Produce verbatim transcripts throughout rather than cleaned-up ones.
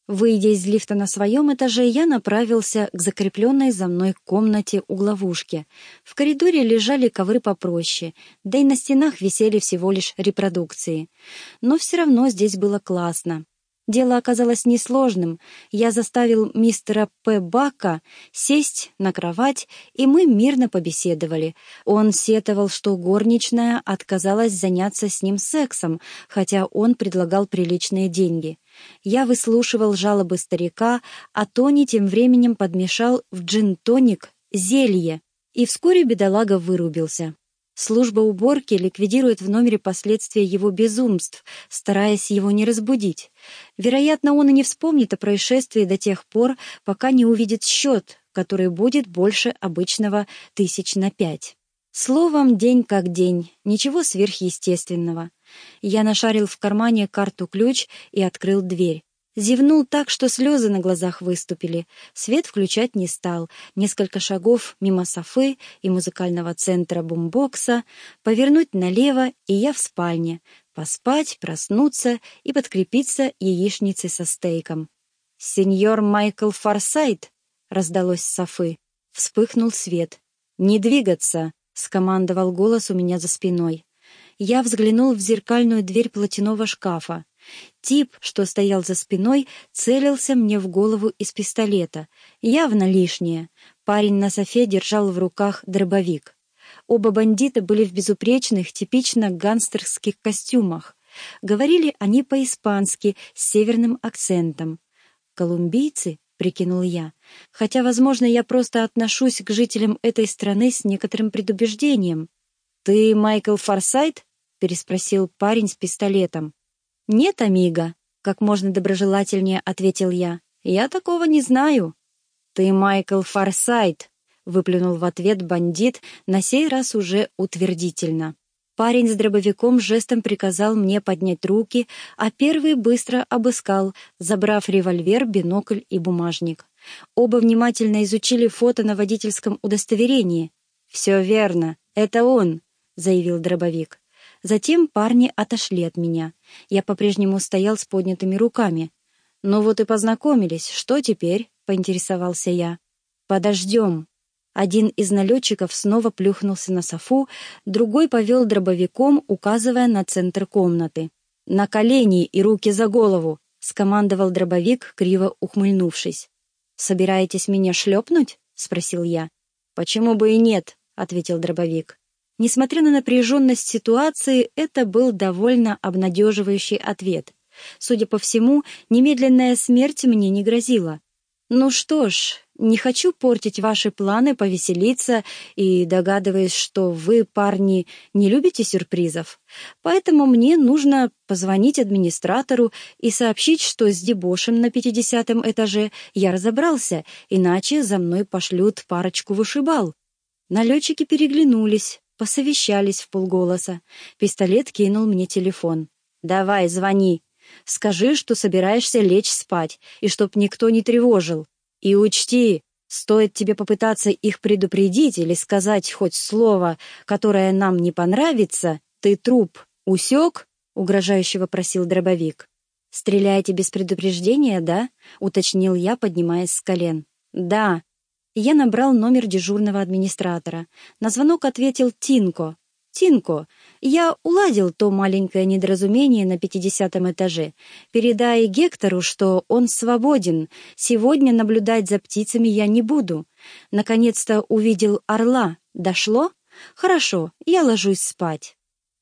Выйдя из лифта на своем этаже, я направился к закрепленной за мной комнате угловушке. В коридоре лежали ковры попроще, да и на стенах висели всего лишь репродукции. Но все равно здесь было классно. Дело оказалось несложным. Я заставил мистера П. Бака сесть на кровать, и мы мирно побеседовали. Он сетовал, что горничная отказалась заняться с ним сексом, хотя он предлагал приличные деньги. Я выслушивал жалобы старика, а Тони тем временем подмешал в джин-тоник зелье, и вскоре бедолага вырубился. Служба уборки ликвидирует в номере последствия его безумств, стараясь его не разбудить. Вероятно, он и не вспомнит о происшествии до тех пор, пока не увидит счет, который будет больше обычного тысяч на пять. Словом, день как день, ничего сверхъестественного. Я нашарил в кармане карту-ключ и открыл дверь. Зевнул так, что слезы на глазах выступили. Свет включать не стал. Несколько шагов мимо Софы и музыкального центра бумбокса, повернуть налево, и я в спальне. Поспать, проснуться и подкрепиться яичницей со стейком. «Сеньор Майкл Форсайт!» — раздалось с Софы. Вспыхнул свет. «Не двигаться!» — скомандовал голос у меня за спиной. Я взглянул в зеркальную дверь платяного шкафа. Тип, что стоял за спиной, целился мне в голову из пистолета. Явно лишнее. Парень на софе держал в руках дробовик. Оба бандита были в безупречных, типично гангстерских костюмах. Говорили они по-испански с северным акцентом. «Колумбийцы?» — прикинул я. Хотя, возможно, я просто отношусь к жителям этой страны с некоторым предубеждением. «Ты Майкл Форсайт?» — переспросил парень с пистолетом. «Нет, амиго», — как можно доброжелательнее ответил я. «Я такого не знаю». «Ты Майкл Форсайт», — выплюнул в ответ бандит, на сей раз уже утвердительно. Парень с дробовиком жестом приказал мне поднять руки, а первый быстро обыскал, забрав револьвер, бинокль и бумажник. Оба внимательно изучили фото на водительском удостоверении. «Все верно, это он», — заявил дробовик. Затем парни отошли от меня. Я по-прежнему стоял с поднятыми руками. «Ну вот и познакомились. Что теперь?» — поинтересовался я. «Подождем». Один из налетчиков снова плюхнулся на софу, другой повел дробовиком, указывая на центр комнаты. «На колени и руки за голову!» — скомандовал дробовик, криво ухмыльнувшись. «Собираетесь меня шлепнуть?» — спросил я. «Почему бы и нет?» — ответил дробовик. Несмотря на напряженность ситуации, это был довольно обнадеживающий ответ. Судя по всему, немедленная смерть мне не грозила. Ну что ж, не хочу портить ваши планы повеселиться и догадываюсь, что вы, парни, не любите сюрпризов. Поэтому мне нужно позвонить администратору и сообщить, что с дебошем на пятидесятом этаже я разобрался, иначе за мной пошлют парочку вышибал. Налетчики переглянулись. Посовещались вполголоса. Пистолет кинул мне телефон. «Давай, звони. Скажи, что собираешься лечь спать, и чтоб никто не тревожил. И учти, стоит тебе попытаться их предупредить или сказать хоть слово, которое нам не понравится, ты труп. Усек?» — угрожающе вопросил дробовик. «Стреляете без предупреждения, да?» — уточнил я, поднимаясь с колен. «Да». Я набрал номер дежурного администратора. На звонок ответил Тинко. «Тинко, я уладил то маленькое недоразумение на пятидесятом этаже. Передай Гектору, что он свободен. Сегодня наблюдать за птицами я не буду. Наконец-то увидел орла. Дошло? Хорошо, я ложусь спать».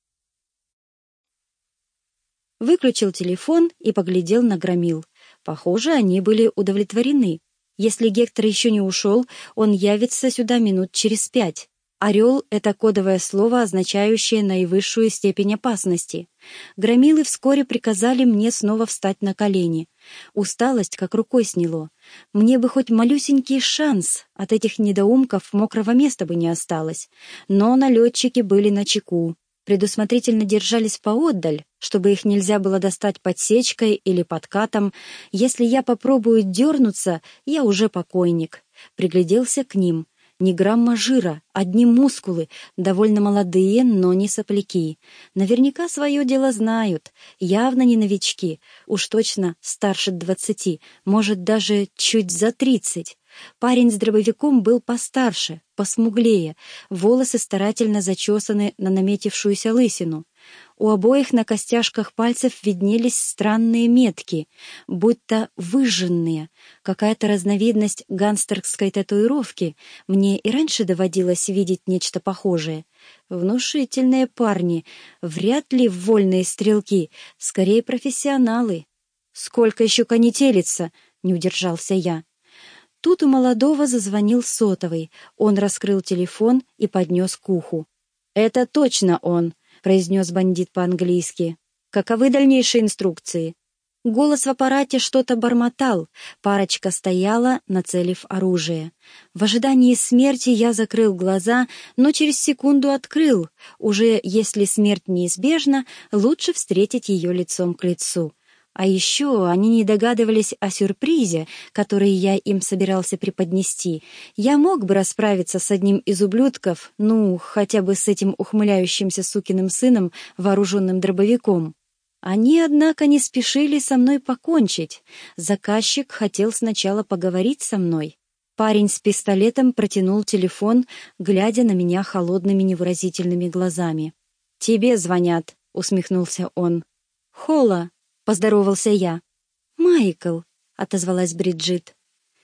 Выключил телефон и поглядел на громил. Похоже, они были удовлетворены. Если Гектор еще не ушел, он явится сюда минут через пять. «Орел» — это кодовое слово, означающее наивысшую степень опасности. Громилы вскоре приказали мне снова встать на колени. Усталость как рукой сняло. Мне бы хоть малюсенький шанс, от этих недоумков мокрого места бы не осталось. Но налетчики были начеку. Предусмотрительно держались поотдаль, чтобы их нельзя было достать подсечкой или подкатом. Если я попробую дернуться, я уже покойник. Пригляделся к ним. Ни грамма жира, одни мускулы, довольно молодые, но не сопляки. Наверняка свое дело знают, явно не новички, уж точно старше двадцати, может, даже чуть за тридцать. Парень с дробовиком был постарше, посмуглее, волосы старательно зачесаны на наметившуюся лысину. У обоих на костяшках пальцев виднелись странные метки, будто выжженные, какая-то разновидность гангстерской татуировки. Мне и раньше доводилось видеть нечто похожее. Внушительные парни, вряд ли вольные стрелки, скорее профессионалы. «Сколько еще конетелиться?» — не удержался я. Тут у молодого зазвонил сотовый. Он раскрыл телефон и поднес к уху. «Это точно он», — произнес бандит по-английски. «Каковы дальнейшие инструкции?» Голос в аппарате что-то бормотал. Парочка стояла, нацелив оружие. В ожидании смерти я закрыл глаза, но через секунду открыл. Уже если смерть неизбежна, лучше встретить ее лицом к лицу. А еще они не догадывались о сюрпризе, который я им собирался преподнести. Я мог бы расправиться с одним из ублюдков, ну, хотя бы с этим ухмыляющимся сукиным сыном, вооруженным дробовиком. Они, однако, не спешили со мной покончить. Заказчик хотел сначала поговорить со мной. Парень с пистолетом протянул телефон, глядя на меня холодными невыразительными глазами. «Тебе звонят», — усмехнулся он. «Холла», — поздоровался я. «Майкл», — отозвалась Бриджит.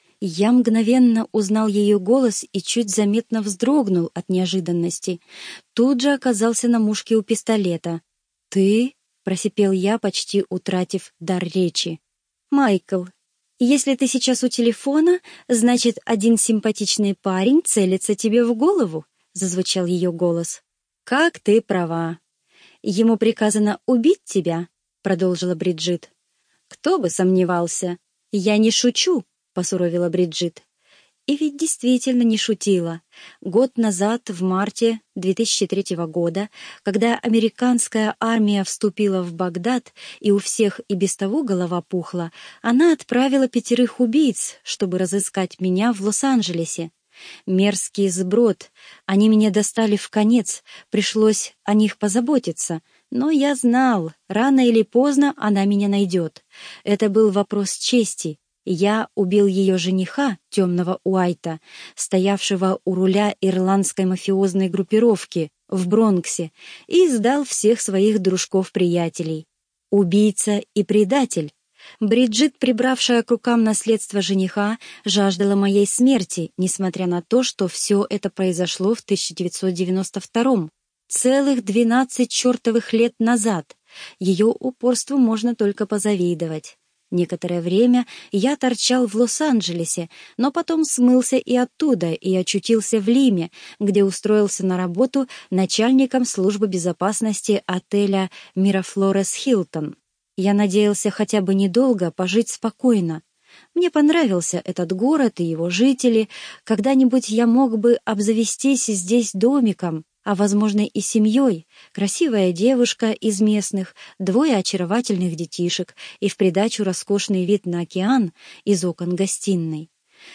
Я мгновенно узнал ее голос и чуть заметно вздрогнул от неожиданности. Тут же оказался на мушке у пистолета. «Ты?» — просипел я, почти утратив дар речи. «Майкл, если ты сейчас у телефона, значит, один симпатичный парень целится тебе в голову», — зазвучал ее голос. «Как ты права. Ему приказано убить тебя», — продолжила Бриджит. «Кто бы сомневался. Я не шучу», — посуровила Бриджит. И ведь действительно не шутила. Год назад, в марте две тысячи третьего года, когда американская армия вступила в Багдад, и у всех и без того голова пухла, она отправила пятерых убийц, чтобы разыскать меня в Лос-Анджелесе. Мерзкий сброд. Они меня достали вконец, пришлось о них позаботиться. Но я знал, рано или поздно она меня найдет. Это был вопрос чести. Я убил ее жениха, темного Уайта, стоявшего у руля ирландской мафиозной группировки в Бронксе, и сдал всех своих дружков-приятелей. Убийца и предатель. Бриджит, прибравшая к рукам наследство жениха, жаждала моей смерти, несмотря на то, что все это произошло в тысяча девятьсот девяносто втором. Целых двенадцать чертовых лет назад. Ее упорству можно только позавидовать. Некоторое время я торчал в Лос-Анджелесе, но потом смылся и оттуда, и очутился в Лиме, где устроился на работу начальником службы безопасности отеля «Мирафлорес Хилтон». Я надеялся хотя бы недолго пожить спокойно. Мне понравился этот город и его жители. Когда-нибудь я мог бы обзавестись здесь домиком, а, возможно, и семьей, красивая девушка из местных, двое очаровательных детишек и в придачу роскошный вид на океан из окон гостиной.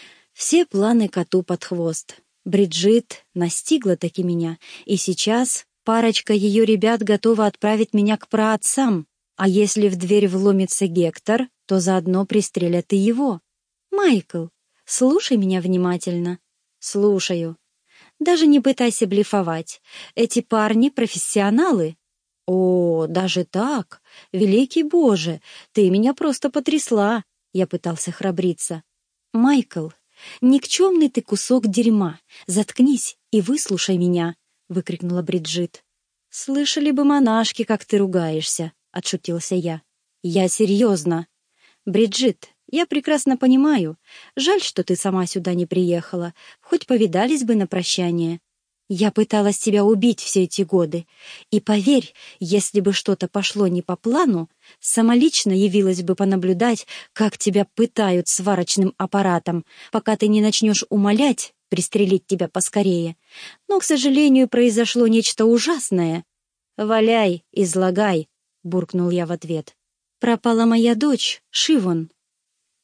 Все планы коту под хвост. Бриджит настигла таки меня, и сейчас парочка ее ребят готова отправить меня к праотцам, а если в дверь вломится Гектор, то заодно пристрелят и его. «Майкл, слушай меня внимательно». «Слушаю». Даже не пытайся блефовать. Эти парни — профессионалы. О, даже так? Великий Боже, ты меня просто потрясла. Я пытался храбриться. Майкл, никчемный ты кусок дерьма. Заткнись и выслушай меня, выкрикнула Бриджит. Слышали бы монашки, как ты ругаешься, отшутился я. Я серьезно. Бриджит, я прекрасно понимаю. Жаль, что ты сама сюда не приехала. Хоть повидались бы на прощание. Я пыталась тебя убить все эти годы. И поверь, если бы что-то пошло не по плану, самолично явилась бы понаблюдать, как тебя пытают сварочным аппаратом, пока ты не начнешь умолять пристрелить тебя поскорее. Но, к сожалению, произошло нечто ужасное. «Валяй, излагай», — буркнул я в ответ. «Пропала моя дочь, Шивон».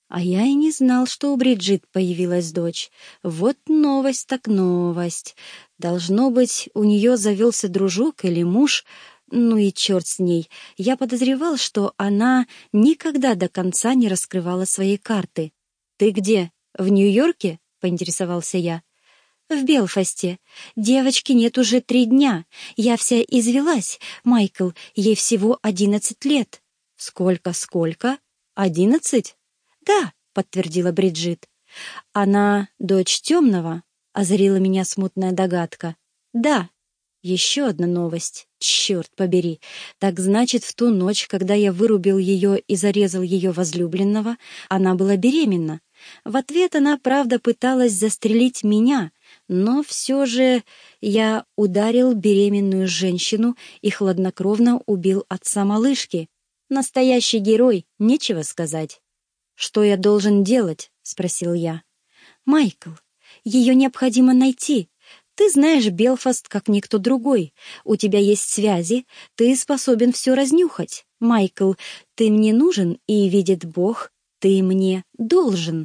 А я и не знал, что у Бриджит появилась дочь. Вот новость так новость. Должно быть, у нее завелся дружок или муж. Ну и черт с ней. Я подозревал, что она никогда до конца не раскрывала свои карты. «Ты где? В Нью-Йорке?» — поинтересовался я. «В Белфасте. Девочки нет уже три дня. Я вся извелась. Майкл, ей всего одиннадцать лет». «Сколько, сколько? Одиннадцать?» «Да», — подтвердила Бриджит. «Она дочь темного?» — озарила меня смутная догадка. «Да». Еще одна новость. Черт побери. Так значит, в ту ночь, когда я вырубил ее и зарезал ее возлюбленного, она была беременна. В ответ она, правда, пыталась застрелить меня, но все же я ударил беременную женщину и хладнокровно убил отца малышки. Настоящий герой, нечего сказать. «Что я должен делать?» — спросил я. «Майкл, ее необходимо найти. Ты знаешь Белфаст, как никто другой. У тебя есть связи, ты способен все разнюхать. Майкл, ты мне нужен, и, видит Бог, ты мне должен».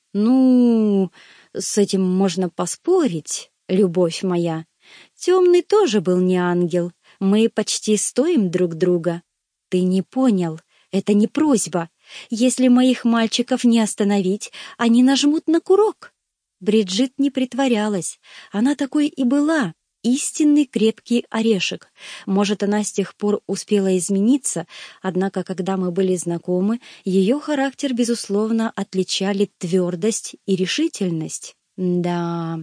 «Ну, с этим можно поспорить, любовь моя. Темный тоже был не ангел. Мы почти стоим друг друга». «Ты не понял. Это не просьба. Если моих мальчиков не остановить, они нажмут на курок». Бриджит не притворялась. Она такой и была. Истинный крепкий орешек. Может, она с тех пор успела измениться, однако, когда мы были знакомы, ее характер, безусловно, отличали твердость и решительность. Да.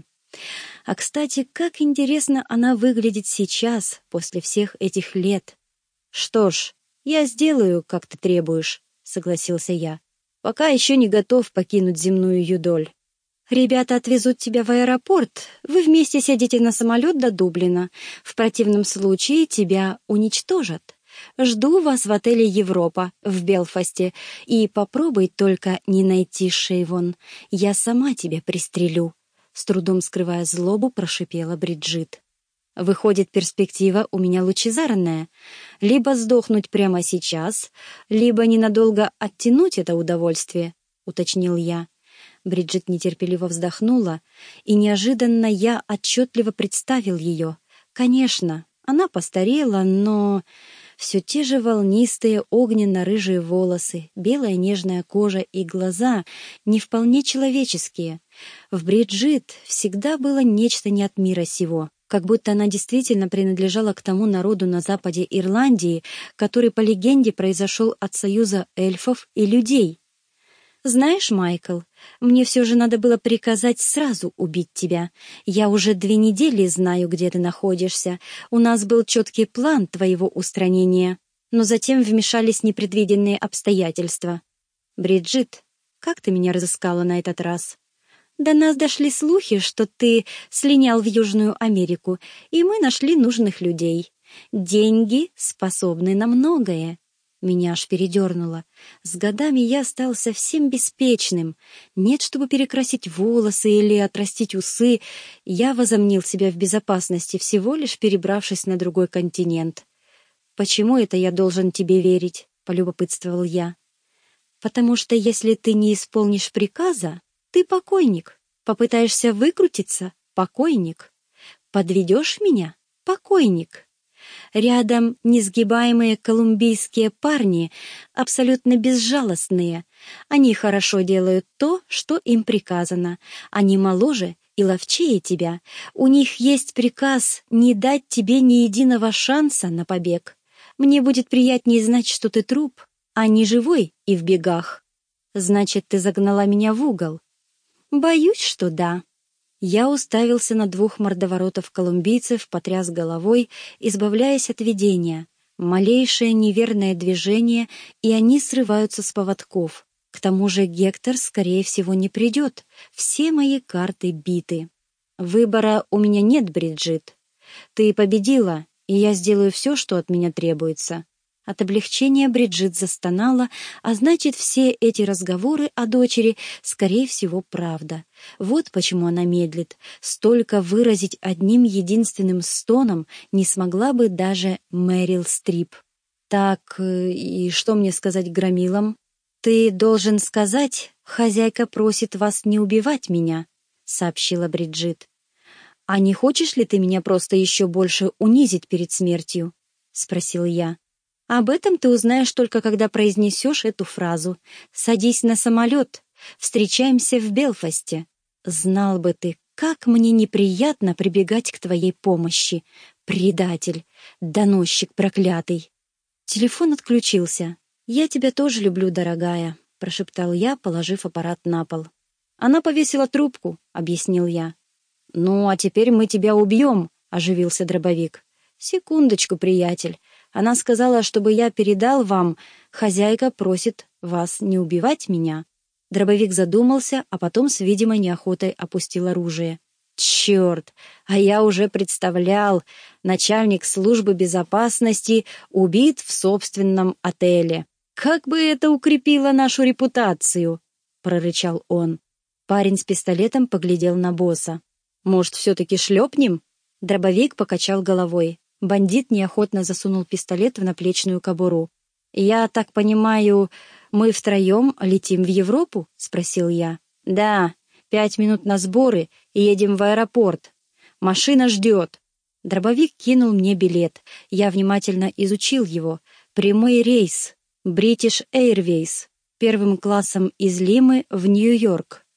А, кстати, как интересно она выглядит сейчас, после всех этих лет. «Что ж, я сделаю, как ты требуешь», — согласился я. «Пока еще не готов покинуть земную юдоль». «Ребята отвезут тебя в аэропорт. Вы вместе сядете на самолет до Дублина. В противном случае тебя уничтожат. Жду вас в отеле «Европа» в Белфасте. И попробуй только не найти Шейвон. Я сама тебя пристрелю», — с трудом скрывая злобу, прошипела Бриджит. «Выходит, перспектива у меня лучезарная. Либо сдохнуть прямо сейчас, либо ненадолго оттянуть это удовольствие», — уточнил я. Бриджит нетерпеливо вздохнула, и неожиданно я отчетливо представил ее. Конечно, она постарела, но все те же волнистые огненно-рыжие волосы, белая нежная кожа и глаза не вполне человеческие. В Бриджит всегда было нечто не от мира сего, как будто она действительно принадлежала к тому народу на западе Ирландии, который, по легенде, произошел от союза эльфов и людей. «Знаешь, Майкл, мне все же надо было приказать сразу убить тебя. Я уже две недели знаю, где ты находишься. У нас был четкий план твоего устранения, но затем вмешались непредвиденные обстоятельства. Бриджит, как ты меня разыскала на этот раз? До нас дошли слухи, что ты слинял в Южную Америку, и мы нашли нужных людей. Деньги способны на многое». Меня аж передернуло. С годами я стал совсем беспечным. Нет, чтобы перекрасить волосы или отрастить усы. Я возомнил себя в безопасности, всего лишь перебравшись на другой континент. «Почему это я должен тебе верить?» — полюбопытствовал я. «Потому что если ты не исполнишь приказа, ты покойник. Попытаешься выкрутиться — покойник. Подведешь меня — покойник». Рядом несгибаемые колумбийские парни, абсолютно безжалостные. Они хорошо делают то, что им приказано. Они моложе и ловчее тебя. У них есть приказ не дать тебе ни единого шанса на побег. Мне будет приятнее знать, что ты труп, а не живой и в бегах. Значит, ты загнала меня в угол. Боюсь, что да. Я уставился на двух мордоворотов-колумбийцев, потряс головой, избавляясь от видения. Малейшее неверное движение, и они срываются с поводков. К тому же Гектор, скорее всего, не придет. Все мои карты биты. Выбора у меня нет, Бриджит. Ты победила, и я сделаю все, что от меня требуется. От облегчения Бриджит застонала, а значит, все эти разговоры о дочери, скорее всего, правда. Вот почему она медлит. Столько выразить одним единственным стоном не смогла бы даже Мэрил Стрип. «Так, и что мне сказать громилам?» «Ты должен сказать, хозяйка просит вас не убивать меня», — сообщила Бриджит. «А не хочешь ли ты меня просто еще больше унизить перед смертью?» — спросил я. «Об этом ты узнаешь только, когда произнесешь эту фразу. Садись на самолет. Встречаемся в Белфасте. Знал бы ты, как мне неприятно прибегать к твоей помощи. Предатель, доносчик проклятый». Телефон отключился. «Я тебя тоже люблю, дорогая», — прошептал я, положив аппарат на пол. «Она повесила трубку», — объяснил я. «Ну, а теперь мы тебя убьем», — оживился дробовик. «Секундочку, приятель. Она сказала, чтобы я передал вам. Хозяйка просит вас не убивать меня». Дробовик задумался, а потом с видимой неохотой опустил оружие. «Черт! А я уже представлял. Начальник службы безопасности убит в собственном отеле. Как бы это укрепило нашу репутацию!» — прорычал он. Парень с пистолетом поглядел на босса. «Может, все-таки шлепнем?» Дробовик покачал головой. Бандит неохотно засунул пистолет в наплечную кобуру. «Я так понимаю, мы втроем летим в Европу?» — спросил я. «Да, пять минут на сборы и едем в аэропорт. Машина ждет». Дробовик кинул мне билет. Я внимательно изучил его. Прямой рейс. British Airways. Первым классом из Лимы в Нью-Йорк.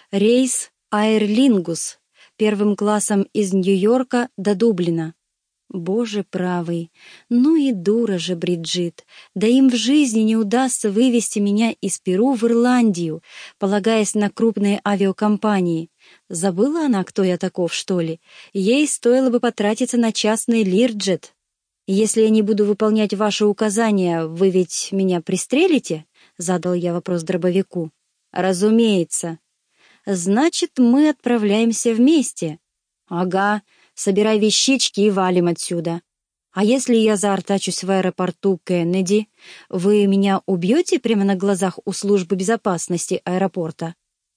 Рейс Aer Lingus. Первым классом из Нью-Йорка до Дублина. Боже правый, ну и дура же Бриджит, да им в жизни не удастся вывести меня из Перу в Ирландию, полагаясь на крупные авиакомпании. Забыла она, кто я таков, что ли? Ей стоило бы потратиться на частный Лирджет. «Если я не буду выполнять ваши указания, вы ведь меня пристрелите?» — задал я вопрос дробовику. «Разумеется». «Значит, мы отправляемся вместе». «Ага, собирай вещички и валим отсюда. А если я заортачусь в аэропорту Кеннеди, вы меня убьете прямо на глазах у службы безопасности аэропорта?»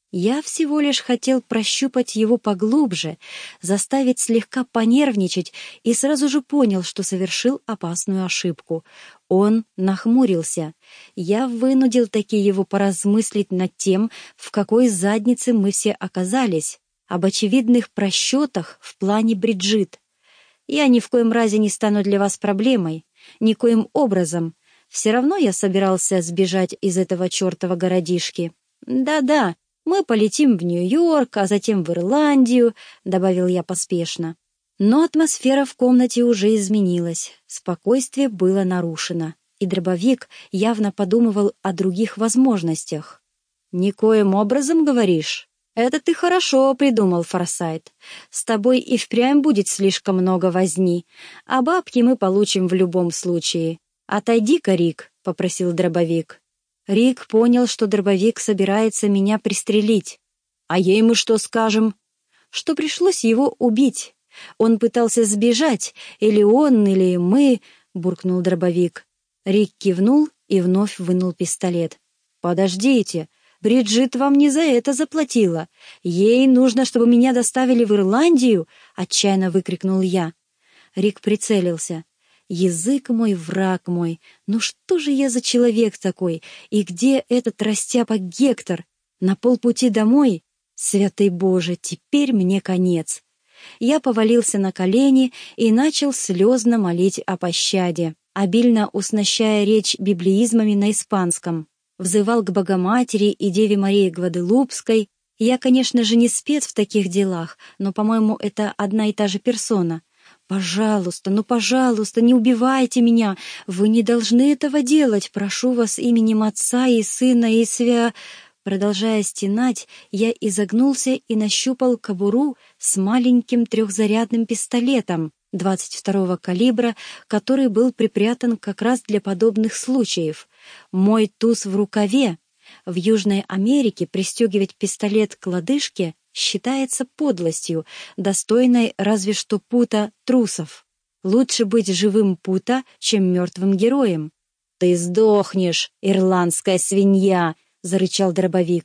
Я всего лишь хотел прощупать его поглубже, заставить слегка понервничать, и сразу же понял, что совершил опасную ошибку. Он нахмурился. Я вынудил таки его поразмыслить над тем, в какой заднице мы все оказались, об очевидных просчетах в плане Бриджит. «Я ни в коем разе не стану для вас проблемой, никоим образом. Все равно я собирался сбежать из этого чертова городишки. Да-да, мы полетим в Нью-Йорк, а затем в Ирландию», — добавил я поспешно. Но атмосфера в комнате уже изменилась, спокойствие было нарушено, и дробовик явно подумывал о других возможностях. «Никоим образом, говоришь? Это ты хорошо придумал, Форсайт. С тобой и впрямь будет слишком много возни, а бабки мы получим в любом случае. Отойди-ка, Рик», — попросил дробовик. Рик понял, что дробовик собирается меня пристрелить. «А ей мы что скажем?» «Что пришлось его убить. Он пытался сбежать, или он, или мы», — буркнул дробовик. Рик кивнул и вновь вынул пистолет. «Подождите, Бриджит вам не за это заплатила. Ей нужно, чтобы меня доставили в Ирландию», — отчаянно выкрикнул я. Рик прицелился. «Язык мой, враг мой, ну что же я за человек такой? И где этот растяпа Гектор? На полпути домой? Святый Боже, теперь мне конец». Я повалился на колени и начал слезно молить о пощаде, обильно уснащая речь библеизмами на испанском. Взывал к Богоматери и Деве Марии Гваделупской. Я, конечно же, не спец в таких делах, но, по-моему, это одна и та же персона. «Пожалуйста, ну, пожалуйста, не убивайте меня! Вы не должны этого делать! Прошу вас именем Отца и Сына и Свя...» Продолжая стенать, я изогнулся и нащупал кобуру с маленьким трехзарядным пистолетом двадцать второго калибра, который был припрятан как раз для подобных случаев. Мой туз в рукаве. В Южной Америке пристегивать пистолет к лодыжке считается подлостью, достойной разве что пута трусов. Лучше быть живым пута, чем мертвым героем. «Ты сдохнешь, ирландская свинья!» — зарычал дробовик.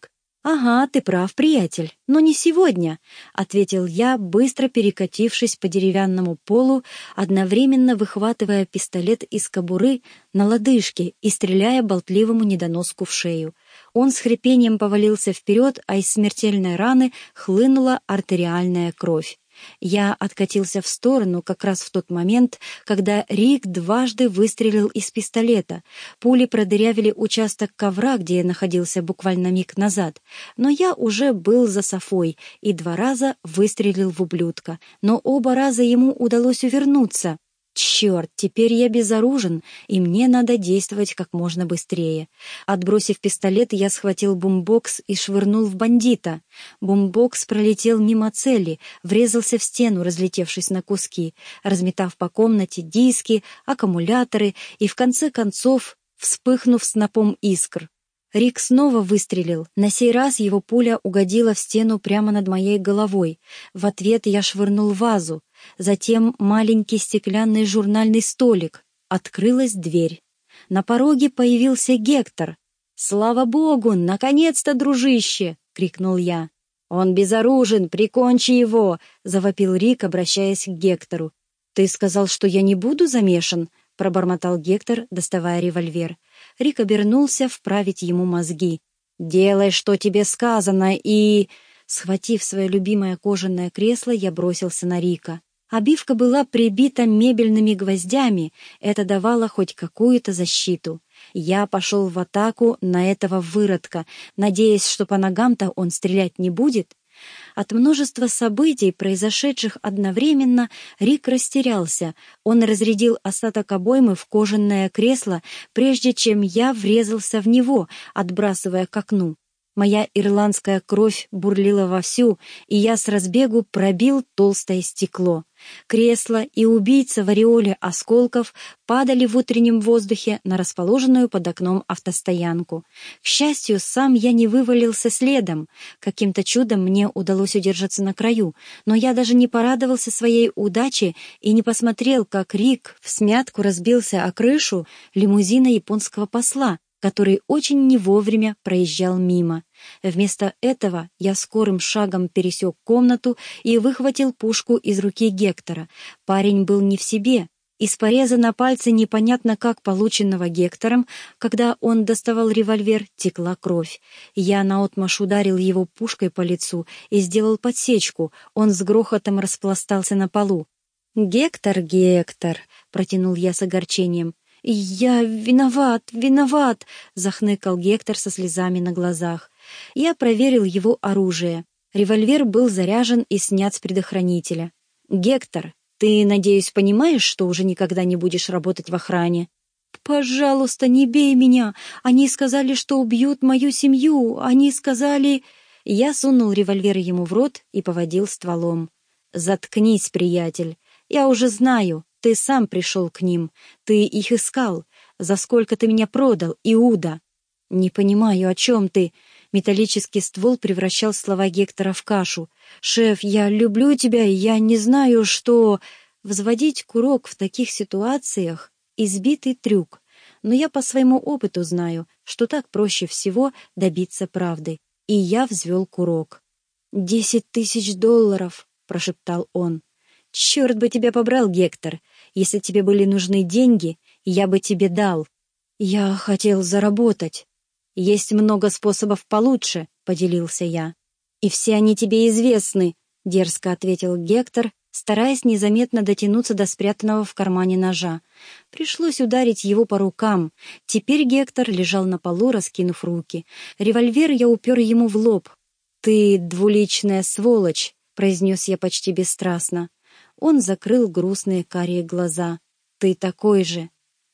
«Ага, ты прав, приятель, но не сегодня», — ответил я, быстро перекатившись по деревянному полу, одновременно выхватывая пистолет из кобуры на лодыжке и стреляя болтливому недоноску в шею. Он с хрипением повалился вперед, а из смертельной раны хлынула артериальная кровь. Я откатился в сторону как раз в тот момент, когда Рик дважды выстрелил из пистолета. Пули продырявили участок ковра, где я находился буквально миг назад, но я уже был за софой и два раза выстрелил в ублюдка, но оба раза ему удалось увернуться. Черт, теперь я безоружен, и мне надо действовать как можно быстрее. Отбросив пистолет, я схватил бумбокс и швырнул в бандита. Бумбокс пролетел мимо цели, врезался в стену, разлетевшись на куски, разметав по комнате диски, аккумуляторы и, в конце концов, вспыхнув снопом искр. Рик снова выстрелил. На сей раз его пуля угодила в стену прямо над моей головой. В ответ я швырнул вазу. Затем маленький стеклянный журнальный столик. Открылась дверь. На пороге появился Гектор. «Слава богу, наконец-то, дружище!» — крикнул я. «Он безоружен, прикончи его!» — завопил Рик, обращаясь к Гектору. «Ты сказал, что я не буду замешан?» — пробормотал Гектор, доставая револьвер. Рик обернулся вправить ему мозги. «Делай, что тебе сказано, и...» Схватив свое любимое кожаное кресло, я бросился на Рика. Обивка была прибита мебельными гвоздями, это давало хоть какую-то защиту. Я пошел в атаку на этого выродка, надеясь, что по ногам-то он стрелять не будет. От множества событий, произошедших одновременно, Рик растерялся. Он разрядил остаток обоймы в кожаное кресло, прежде чем я врезался в него, отбрасывая к окну. Моя ирландская кровь бурлила вовсю, и я с разбегу пробил толстое стекло. Кресло и убийца в ореоле осколков падали в утреннем воздухе на расположенную под окном автостоянку. К счастью, сам я не вывалился следом. Каким-то чудом мне удалось удержаться на краю, но я даже не порадовался своей удаче и не посмотрел, как Рик всмятку разбился о крышу лимузина японского посла, который очень не вовремя проезжал мимо. Вместо этого я скорым шагом пересек комнату и выхватил пушку из руки Гектора. Парень был не в себе. Из пореза на пальце, непонятно как полученного Гектором, когда он доставал револьвер, текла кровь. Я наотмашь ударил его пушкой по лицу и сделал подсечку. Он с грохотом распластался на полу. «Гектор, Гектор!» — протянул я с огорчением. «Я виноват, виноват!» — захныкал Гектор со слезами на глазах. Я проверил его оружие. Револьвер был заряжен и снят с предохранителя. «Гектор, ты, надеюсь, понимаешь, что уже никогда не будешь работать в охране?» «Пожалуйста, не бей меня! Они сказали, что убьют мою семью! Они сказали...» Я сунул револьвер ему в рот и поводил стволом. «Заткнись, приятель! Я уже знаю, ты сам пришел к ним. Ты их искал. За сколько ты меня продал, Иуда?» «Не понимаю, о чем ты?» Металлический ствол превращал слова Гектора в кашу. «Шеф, я люблю тебя, и я не знаю, что...» Взводить курок в таких ситуациях — избитый трюк. Но я по своему опыту знаю, что так проще всего добиться правды. И я взвел курок. «Десять тысяч долларов!» — прошептал он. «Черт бы тебя побрал, Гектор! Если тебе были нужны деньги, я бы тебе дал. Я хотел заработать. Есть много способов получше», — поделился я. «И все они тебе известны», — дерзко ответил Гектор, стараясь незаметно дотянуться до спрятанного в кармане ножа. Пришлось ударить его по рукам. Теперь Гектор лежал на полу, раскинув руки. Револьвер я упер ему в лоб. «Ты двуличная сволочь», — произнес я почти бесстрастно. Он закрыл грустные карие глаза. «Ты такой же».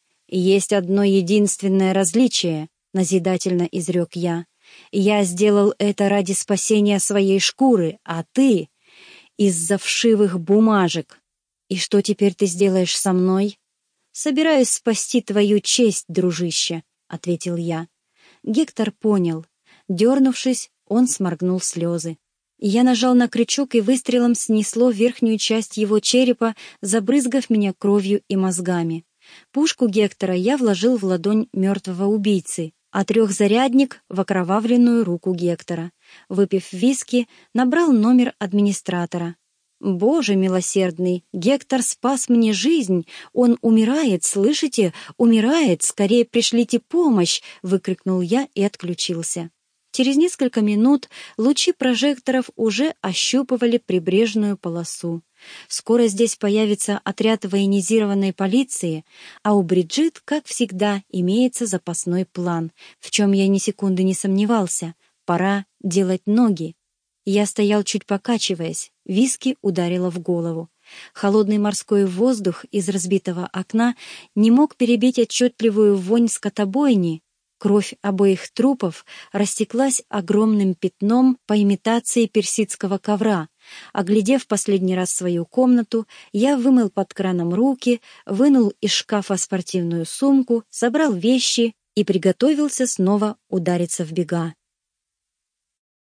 «Есть одно единственное различие», — назидательно изрек я. «Я сделал это ради спасения своей шкуры, а ты — из-за вшивых бумажек. И что теперь ты сделаешь со мной?» «Собираюсь спасти твою честь, дружище», — ответил я. Гектор понял. Дернувшись, он сморгнул слезы. Я нажал на крючок, и выстрелом снесло верхнюю часть его черепа, забрызгав меня кровью и мозгами. Пушку Гектора я вложил в ладонь мертвого убийцы, а трехзарядник — в окровавленную руку Гектора. Выпив виски, набрал номер администратора. «Боже милосердный, Гектор спас мне жизнь! Он умирает, слышите? Умирает! Скорее пришлите помощь!» — выкрикнул я и отключился. Через несколько минут лучи прожекторов уже ощупывали прибрежную полосу. Скоро здесь появится отряд военизированной полиции, а у Бриджит, как всегда, имеется запасной план, в чем я ни секунды не сомневался. Пора делать ноги. Я стоял чуть покачиваясь, виски ударило в голову. Холодный морской воздух из разбитого окна не мог перебить отчетливую вонь скотобойни. Кровь обоих трупов растеклась огромным пятном по имитации персидского ковра. Оглядев последний раз свою комнату, я вымыл под краном руки, вынул из шкафа спортивную сумку, собрал вещи и приготовился снова удариться в бега.